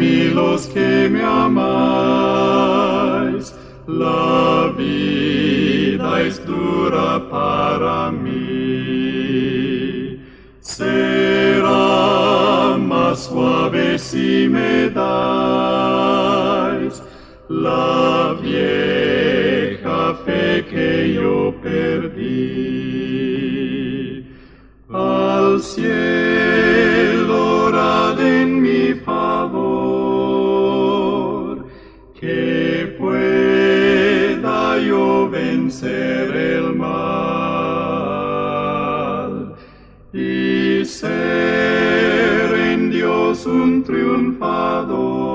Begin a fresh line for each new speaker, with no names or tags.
mí los que me amáis. La vida es dura para mí. Será más suave si me dais la vieja fe que yo perdí. Al cielo orad en mi favor, que pueda yo vencer el mal y ser en Dios un triunfador.